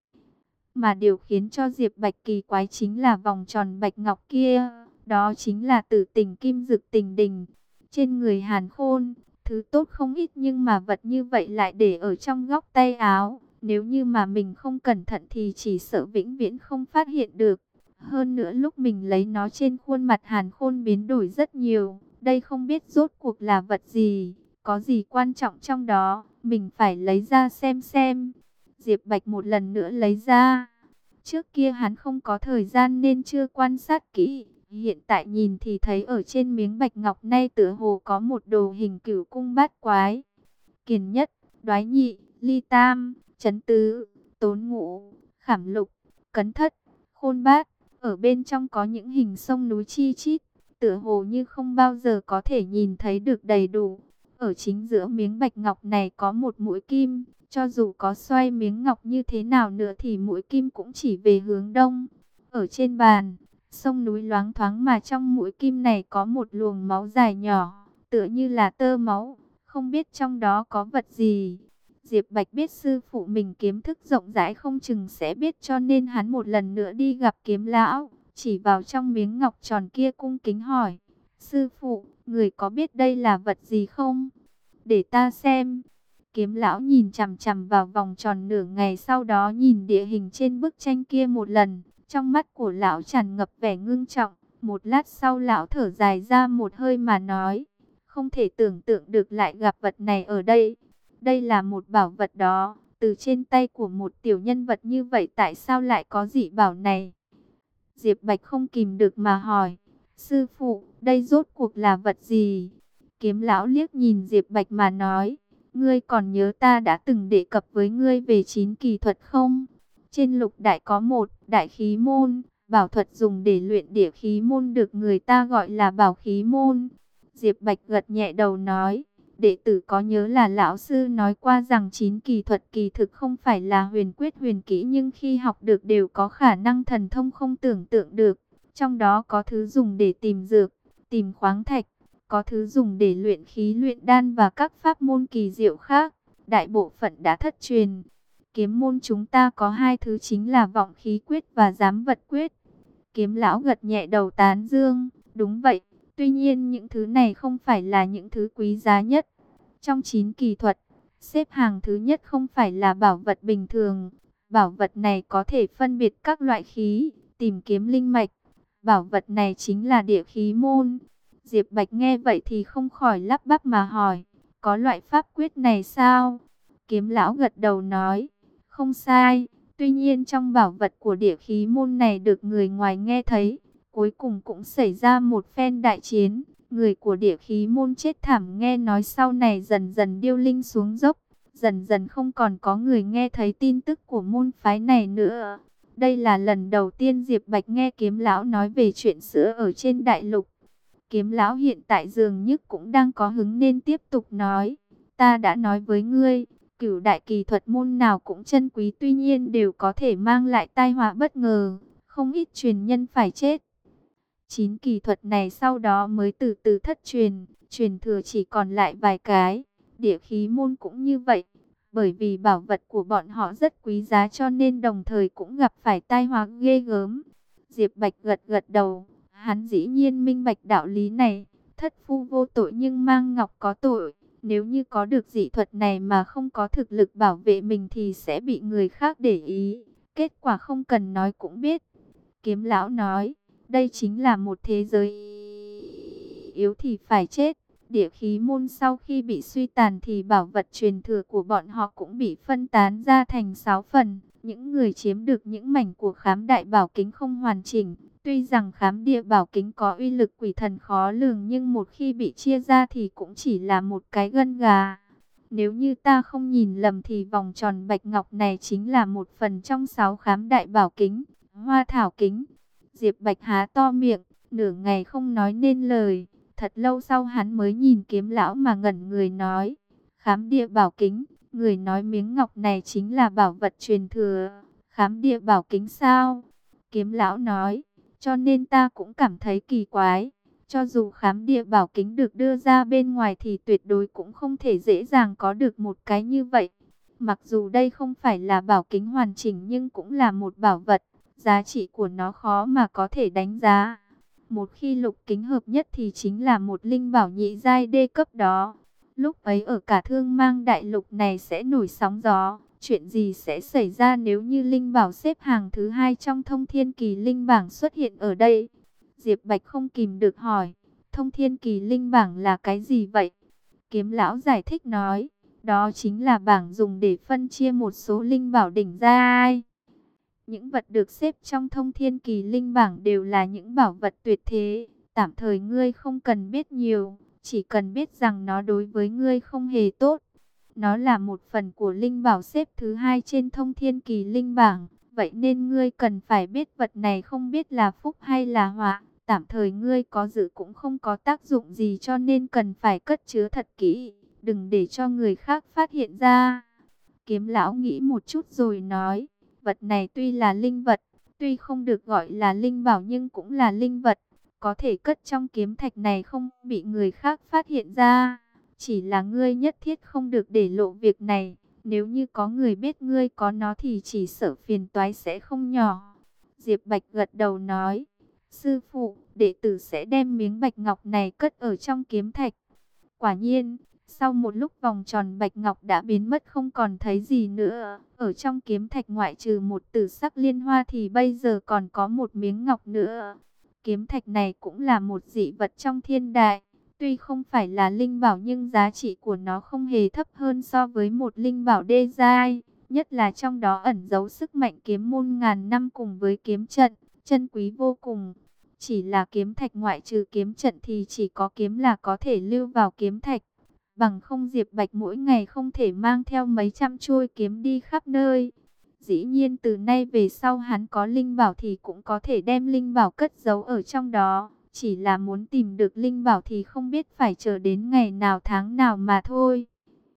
[SPEAKER 1] Mà điều khiến cho Diệp Bạch kỳ quái chính là vòng tròn bạch ngọc kia, đó chính là Tử Tình Kim Dực Tình Đình. Trên người Hàn Khôn, thứ tốt không ít nhưng mà vật như vậy lại để ở trong góc tay áo. Nếu như mà mình không cẩn thận thì chỉ sợ vĩnh viễn không phát hiện được. Hơn nữa lúc mình lấy nó trên khuôn mặt Hàn Khôn biến đổi rất nhiều. Đây không biết rốt cuộc là vật gì, có gì quan trọng trong đó, mình phải lấy ra xem. Diệp Bạch một lần nữa lấy ra. Trước kia hắn không có thời gian nên chưa quan sát kỹ. Hiện tại nhìn thì thấy ở trên miếng bạch ngọc này tựa hồ có một đồ hình cửu cung bát quái. Kiền nhất, đoái nhị, ly tam, chấn tứ, tốn ngũ, khảm lục, cấn thất, khôn bát. Ở bên trong có những hình sông núi chi chít, tựa hồ như không bao giờ có thể nhìn thấy được đầy đủ. Ở chính giữa miếng bạch ngọc này có một mũi kim, cho dù có xoay miếng ngọc như thế nào nữa thì mũi kim cũng chỉ về hướng đông. Ở trên bàn, sông núi loáng thoáng mà trong mũi kim này có một luồng máu dài nhỏ, tựa như là tơ máu, không biết trong đó có vật gì. Diệp Bạch biết sư phụ mình kiến thức rộng rãi không chừng sẽ biết cho nên hắn một lần nữa đi gặp Kiếm lão, chỉ vào trong miếng ngọc tròn kia cung kính hỏi: "Sư phụ, người có biết đây là vật gì không?" "Để ta xem." Kiếm lão nhìn chằm chằm vào vòng tròn nửa ngày, sau đó nhìn địa hình trên bức tranh kia một lần, trong mắt của lão tràn ngập vẻ ngưng trọng. Một lát sau lão thở dài ra một hơi mà nói: "Không thể tưởng tượng được lại gặp vật này ở đây. Đây là một bảo vật đó, từ trên tay của một tiểu nhân vật như vậy tại sao lại có dị bảo này?" Diệp Bạch không kìm được mà hỏi: "Sư phụ, đây rốt cuộc là vật gì?" Kiếm lão liếc nhìn Diệp Bạch mà nói: "Ngươi còn nhớ ta đã từng đề cập với ngươi về 9 kỳ thuật không? Trên lục đại có một đại khí môn, bảo thuật dùng để luyện địa khí môn được người ta gọi là bảo khí môn." Diệp Bạch gật nhẹ đầu nói: "Đệ tử có nhớ là lão sư nói qua rằng 9 kỳ thuật kỳ thực không phải là huyền quyết huyền kỹ, nhưng khi học được đều có khả năng thần thông không tưởng tượng được. Trong đó có thứ dùng để tìm dược, tìm khoáng thạch, có thứ dùng để luyện khí luyện đan và các pháp môn kỳ diệu khác. đại bộ phận đã thất truyền. Kiếm môn chúng ta có hai thứ chính là vọng khí quyết và giám vật quyết. Kiếm lão gật nhẹ đầu tán dương, đúng vậy, tuy nhiên những thứ này không phải là những thứ quý giá nhất. Trong 9 kỳ thuật, xếp hàng thứ nhất không phải là bảo vật bình thường. Bảo vật này có thể phân biệt các loại khí, tìm kiếm linh mạch. Bảo vật này chính là địa khí môn. Diệp Bạch nghe vậy thì không khỏi lắp bắp mà hỏi, có loại pháp quyết này sao? Kiếm lão gật đầu nói, không sai. Tuy nhiên trong bảo vật của địa khí môn này được người ngoài nghe thấy, cuối cùng cũng xảy ra một phen đại chiến. Người của địa khí môn chết thảm, nghe nói sau này dần dần điêu linh xuống dốc. Dần dần không còn có người nghe thấy tin tức của môn phái này nữa. Đây là lần đầu tiên Diệp Bạch nghe kiếm lão nói về chuyện xưa ở trên đại lục. Kiếm lão hiện tại dường như cũng đang có hứng nên tiếp tục nói. Ta đã nói với ngươi, cửu đại kỳ thuật môn nào cũng chân quý, tuy nhiên đều có thể mang lại tai họa bất ngờ. Không ít truyền nhân phải chết. 9 kỳ thuật này sau đó mới từ từ thất truyền, truyền thừa chỉ còn lại vài cái. Địa khí môn cũng như vậy. Bởi vì bảo vật của bọn họ rất quý giá cho nên đồng thời cũng gặp phải tai họa ghê gớm. Diệp Bạch gật gật đầu. Hắn dĩ nhiên minh bạch đạo lý này. Thất phu vô tội nhưng mang ngọc có tội. Nếu như có được dị thuật này mà không có thực lực bảo vệ mình thì sẽ bị người khác để ý. Kết quả không cần nói cũng biết. Kiếm lão nói, đây chính là một thế giới yếu thì phải chết. Địa khí môn sau khi bị suy tàn thì bảo vật truyền thừa của bọn họ cũng bị phân tán ra thành 6 phần. Những người chiếm được những mảnh của khám đại bảo kính không hoàn chỉnh. Tuy rằng khám địa bảo kính có uy lực quỷ thần khó lường nhưng một khi bị chia ra thì cũng chỉ là một cái gân gà. Nếu như ta không nhìn lầm thì vòng tròn bạch ngọc này chính là một phần trong 6 khám đại bảo kính, hoa thảo kính. Diệp Bạch há to miệng, nửa ngày không nói nên lời. Thật lâu sau hắn mới nhìn kiếm lão mà ngẩn người nói. Khám địa bảo kính, người nói miếng ngọc này chính là bảo vật truyền thừa. Khám địa bảo kính sao? Kiếm lão nói, cho nên ta cũng cảm thấy kỳ quái. Cho dù khám địa bảo kính được đưa ra bên ngoài thì tuyệt đối cũng không thể dễ dàng có được một cái như vậy. Mặc dù đây không phải là bảo kính hoàn chỉnh nhưng cũng là một bảo vật. Giá trị của nó khó mà có thể đánh giá. Một khi lục kính hợp nhất thì chính là một linh bảo nhị giai đê cấp đó. Lúc ấy ở cả thương mang đại lục này sẽ nổi sóng gió. Chuyện gì sẽ xảy ra nếu như linh bảo xếp hàng thứ 2 trong thông thiên kỳ linh bảng xuất hiện ở đây? Diệp Bạch không kìm được hỏi, thông thiên kỳ linh bảng là cái gì vậy? Kiếm lão giải thích nói, đó chính là bảng dùng để phân chia một số linh bảo đỉnh giai. Những vật được xếp trong thông thiên kỳ linh bảng đều là những bảo vật tuyệt thế. Tạm thời ngươi không cần biết nhiều, chỉ cần biết rằng nó đối với ngươi không hề tốt. Nó là một phần của linh bảo xếp thứ 2 trên thông thiên kỳ linh bảng. Vậy nên ngươi cần phải biết vật này không biết là phúc hay là họa. Tạm thời ngươi có giữ cũng không có tác dụng gì cho nên cần phải cất chứa thật kỹ. Đừng để cho người khác phát hiện ra. Kiếm lão nghĩ một chút rồi nói. Vật này tuy là linh vật, tuy không được gọi là linh bảo nhưng cũng là linh vật. Có thể cất trong kiếm thạch này không bị người khác phát hiện ra. Chỉ là ngươi nhất thiết không được để lộ việc này. Nếu như có người biết ngươi có nó thì chỉ sợ phiền toái sẽ không nhỏ. Diệp Bạch gật đầu nói. Sư phụ, đệ tử sẽ đem miếng bạch ngọc này cất ở trong kiếm thạch. Quả nhiên, sau một lúc vòng tròn bạch ngọc đã biến mất không còn thấy gì nữa. Ở trong kiếm thạch ngoại trừ một tử sắc liên hoa thì bây giờ còn có một miếng ngọc nữa. Kiếm thạch này cũng là một dị vật trong thiên đại. Tuy không phải là linh bảo nhưng giá trị của nó không hề thấp hơn so với một linh bảo đê giai. Nhất là trong đó ẩn giấu sức mạnh kiếm môn ngàn năm cùng với kiếm trận, chân quý vô cùng. Chỉ là kiếm thạch ngoại trừ kiếm trận thì chỉ có kiếm là có thể lưu vào kiếm thạch. Bằng không Diệp Bạch mỗi ngày không thể mang theo mấy trăm chuôi kiếm đi khắp nơi. Dĩ nhiên từ nay về sau hắn có linh bảo thì cũng có thể đem linh bảo cất giấu ở trong đó. Chỉ là muốn tìm được linh bảo thì không biết phải chờ đến ngày nào tháng nào mà thôi.